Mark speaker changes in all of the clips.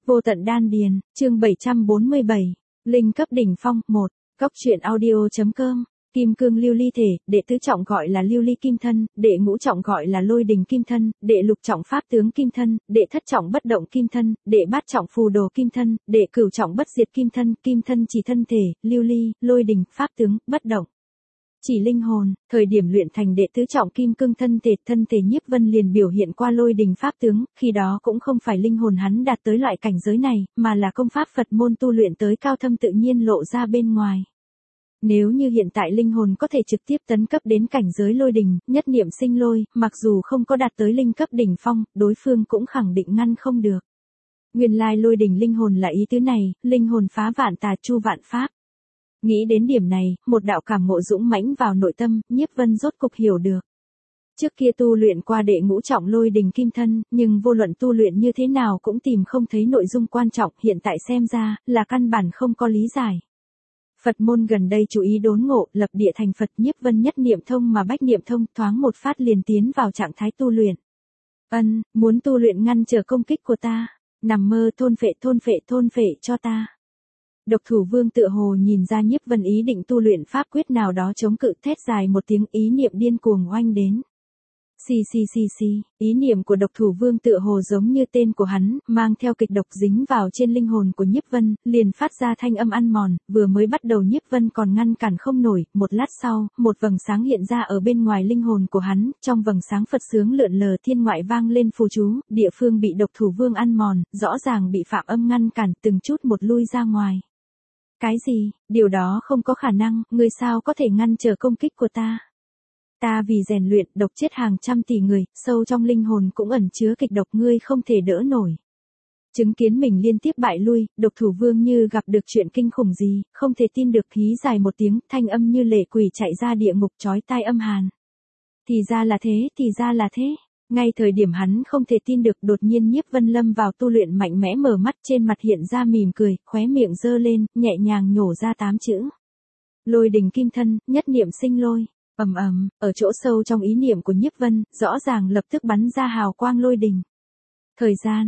Speaker 1: Vô tận đan điền, chương 747, linh cấp đỉnh phong, 1, Cóc truyện audio.com, Kim cương lưu ly thể, đệ tứ trọng gọi là lưu ly kim thân, đệ ngũ trọng gọi là lôi đình kim thân, đệ lục trọng pháp tướng kim thân, đệ thất trọng bất động kim thân, đệ bát trọng phù đồ kim thân, đệ cửu trọng bất diệt kim thân chỉ thân thể, lưu ly, lôi đình, pháp tướng, bất động. Chỉ linh hồn, thời điểm luyện thành đệ tứ trọng kim cương thân thể Nhiếp Vân liền biểu hiện qua lôi đình pháp tướng, khi đó cũng không phải linh hồn hắn đạt tới loại cảnh giới này, mà là công pháp Phật môn tu luyện tới cao thâm tự nhiên lộ ra bên ngoài. Nếu như hiện tại linh hồn có thể trực tiếp tấn cấp đến cảnh giới lôi đình, nhất niệm sinh lôi, mặc dù không có đạt tới linh cấp đỉnh phong, đối phương cũng khẳng định ngăn không được. Nguyên lai lôi đình linh hồn là ý tứ này, linh hồn phá vạn tà chu vạn pháp. Nghĩ đến điểm này, một đạo cảm ngộ dũng mãnh vào nội tâm, Nhiếp Vân rốt cục hiểu được. Trước kia tu luyện qua đệ ngũ trọng lôi đình kim thân, nhưng vô luận tu luyện như thế nào cũng tìm không thấy nội dung quan trọng, hiện tại xem ra, là căn bản không có lý giải. Phật môn gần đây chú ý đốn ngộ, lập địa thành Phật, Nhiếp Vân nhất niệm thông mà bách niệm thông, thoáng một phát liền tiến vào trạng thái tu luyện. Muốn tu luyện ngăn trở công kích của ta, nằm mơ thôn phệ cho ta. Độc Thủ Vương tựa hồ nhìn ra Nhiếp Vân ý định tu luyện pháp quyết nào đó chống cự, thét dài một tiếng, ý niệm điên cuồng oanh đến. Xì, ý niệm của Độc Thủ Vương tựa hồ giống như tên của hắn, mang theo kịch độc dính vào trên linh hồn của Nhiếp Vân, liền phát ra thanh âm ăn mòn, vừa mới bắt đầu Nhiếp Vân còn ngăn cản không nổi, một lát sau, một vầng sáng hiện ra ở bên ngoài linh hồn của hắn, trong vầng sáng Phật sướng lượn lờ, thiên ngoại vang lên phù chú, địa phương bị Độc Thủ Vương ăn mòn, rõ ràng bị phạm âm ngăn cản, từng chút một lui ra ngoài. Cái gì, điều đó không có khả năng, ngươi sao có thể ngăn trở công kích của ta? Ta vì rèn luyện, độc chết hàng trăm tỷ người, sâu trong linh hồn cũng ẩn chứa kịch độc, ngươi không thể đỡ nổi. Chứng kiến mình liên tiếp bại lui, Độc Thủ Vương như gặp được chuyện kinh khủng gì, không thể tin được, hí dài một tiếng, thanh âm như lệ quỷ chạy ra địa ngục, chói tai âm hàn. Thì ra là thế. Ngay thời điểm hắn không thể tin được, đột nhiên Nhiếp Vân lâm vào tu luyện mạnh mẽ, mở mắt, trên mặt hiện ra mỉm cười, khóe miệng giơ lên, nhẹ nhàng nhổ ra 8 chữ. Lôi đình kim thân, nhất niệm sinh lôi. Ở chỗ sâu trong ý niệm của Nhiếp Vân, rõ ràng lập tức bắn ra hào quang lôi đình. Thời gian,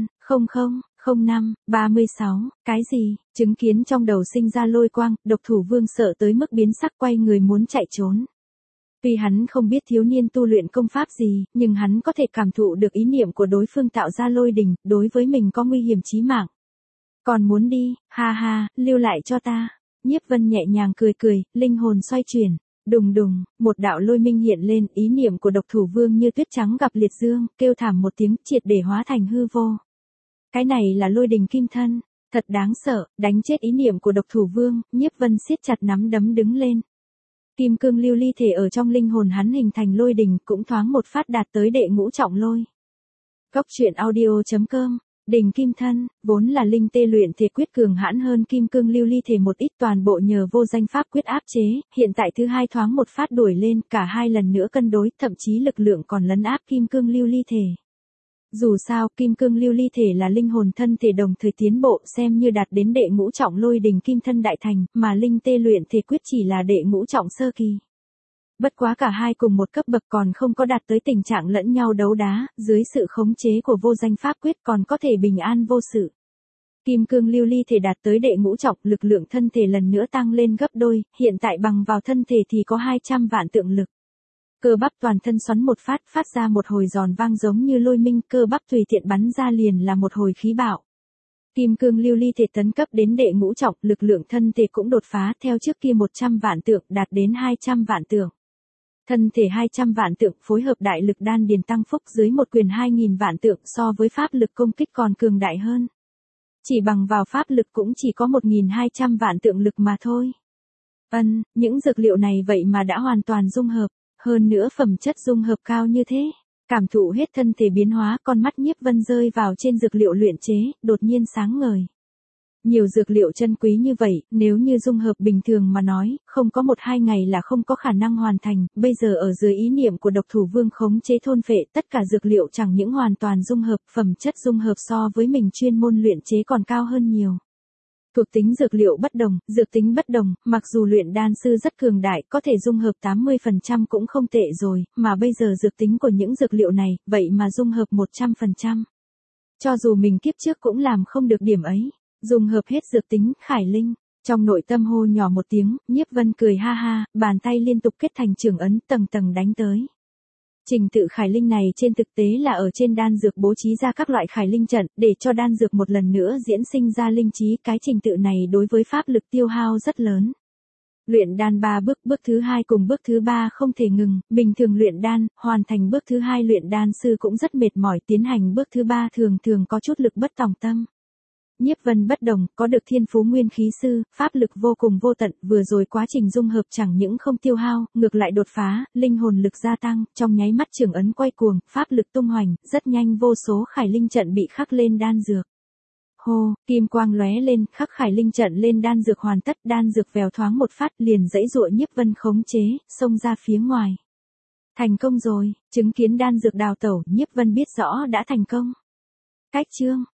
Speaker 1: 00:05:36, cái gì, chứng kiến trong đầu sinh ra lôi quang, Độc Thủ Vương sợ tới mức biến sắc, quay người muốn chạy trốn. Tuy hắn không biết thiếu niên tu luyện công pháp gì, nhưng hắn có thể cảm thụ được ý niệm của đối phương tạo ra lôi đình, đối với mình có nguy hiểm chí mạng. Còn muốn đi, ha, lưu lại cho ta. Nhiếp Vân nhẹ nhàng cười, linh hồn xoay chuyển. Đùng, một đạo lôi minh hiện lên, ý niệm của Độc Thủ Vương như tuyết trắng gặp liệt dương, kêu thảm một tiếng, triệt để hóa thành hư vô. Cái này là lôi đình kim thân, thật đáng sợ, đánh chết ý niệm của Độc Thủ Vương, Nhiếp Vân siết chặt nắm đấm đứng lên. Kim cương lưu ly thể ở trong linh hồn hắn hình thành lôi đình, cũng thoáng một phát đạt tới đệ ngũ trọng lôi. Cóc truyện audio.com, Đình kim thân, vốn là linh tê luyện thể quyết cường hãn hơn kim cương lưu ly thể một ít, toàn bộ nhờ vô danh pháp quyết áp chế, hiện tại thứ hai thoáng một phát đuổi lên, cả hai lần nữa cân đối, thậm chí lực lượng còn lấn áp kim cương lưu ly thể. Dù sao, kim cương lưu ly thể là linh hồn thân thể đồng thời tiến bộ, xem như đạt đến đệ ngũ trọng lôi đình kim thân đại thành, mà linh tê luyện thể quyết chỉ là đệ ngũ trọng sơ kỳ. Bất quá cả hai cùng một cấp bậc, còn không có đạt tới tình trạng lẫn nhau đấu đá, dưới sự khống chế của vô danh pháp quyết còn có thể bình an vô sự. Kim cương lưu ly thể đạt tới đệ ngũ trọng, lực lượng thân thể lần nữa tăng lên gấp đôi, hiện tại bằng vào thân thể thì có 200 vạn tượng lực. Cơ bắp toàn thân xoắn một phát ra một hồi giòn vang giống như lôi minh, cơ bắp tùy tiện bắn ra liền là một hồi khí bạo. Kim cương lưu ly thể tấn cấp đến đệ ngũ trọng, lực lượng thân thể cũng đột phá, theo trước kia 100 vạn tượng đạt đến 200 vạn tượng. Thân thể 200 vạn tượng phối hợp đại lực đan điền tăng phúc, dưới một quyền 2000 vạn tượng, so với pháp lực công kích còn cường đại hơn. Chỉ bằng vào pháp lực cũng chỉ có 1200 vạn tượng lực mà thôi. Những dược liệu này vậy mà đã hoàn toàn dung hợp, hơn nữa phẩm chất dung hợp cao như thế. Cảm thụ hết thân thể biến hóa, con mắt Nhiếp Vân rơi vào trên dược liệu luyện chế, đột nhiên sáng ngời. Nhiều dược liệu chân quý như vậy, nếu như dung hợp bình thường mà nói, không có 1-2 ngày là không có khả năng hoàn thành, bây giờ ở dưới ý niệm của Độc Thủ Vương khống chế thôn phệ, tất cả dược liệu chẳng những hoàn toàn dung hợp, phẩm chất dung hợp so với mình chuyên môn luyện chế còn cao hơn nhiều. Thuộc tính dược liệu bất đồng, dược tính bất đồng, mặc dù luyện đan sư rất cường đại, có thể dung hợp 80% cũng không tệ rồi, mà bây giờ dược tính của những dược liệu này, vậy mà dung hợp 100%. Cho dù mình kiếp trước cũng làm không được điểm ấy. Dùng hợp hết dược tính, Khải Linh. Trong nội tâm hô nhỏ một tiếng, Nhiếp Vân cười ha ha, bàn tay liên tục kết thành trưởng ấn tầng tầng đánh tới. Trình tự Khải Linh này trên thực tế là ở trên đan dược bố trí ra các loại Khải Linh trận, để cho đan dược một lần nữa diễn sinh ra linh trí. Cái trình tự này đối với pháp lực tiêu hao rất lớn. Luyện đan 3 bước, bước thứ 2 cùng bước thứ 3 không thể ngừng, bình thường luyện đan, hoàn thành bước thứ 2 luyện đan sư cũng rất mệt mỏi, tiến hành bước thứ 3 thường thường có chút lực bất tòng tâm. Nhiếp Vân bất đồng, có được thiên phú nguyên khí sư, pháp lực vô cùng vô tận, vừa rồi quá trình dung hợp chẳng những không tiêu hao, ngược lại đột phá, linh hồn lực gia tăng, trong nháy mắt trường ấn quay cuồng, pháp lực tung hoành, rất nhanh vô số Khải Linh trận bị khắc lên đan dược. Hô, kim quang lóe lên, khắc Khải Linh trận lên đan dược hoàn tất, đan dược vèo thoáng một phát liền dãy dụa Nhiếp Vân khống chế, xông ra phía ngoài. Thành công rồi, chứng kiến đan dược đào tẩu, Nhiếp Vân biết rõ đã thành công. Cách chương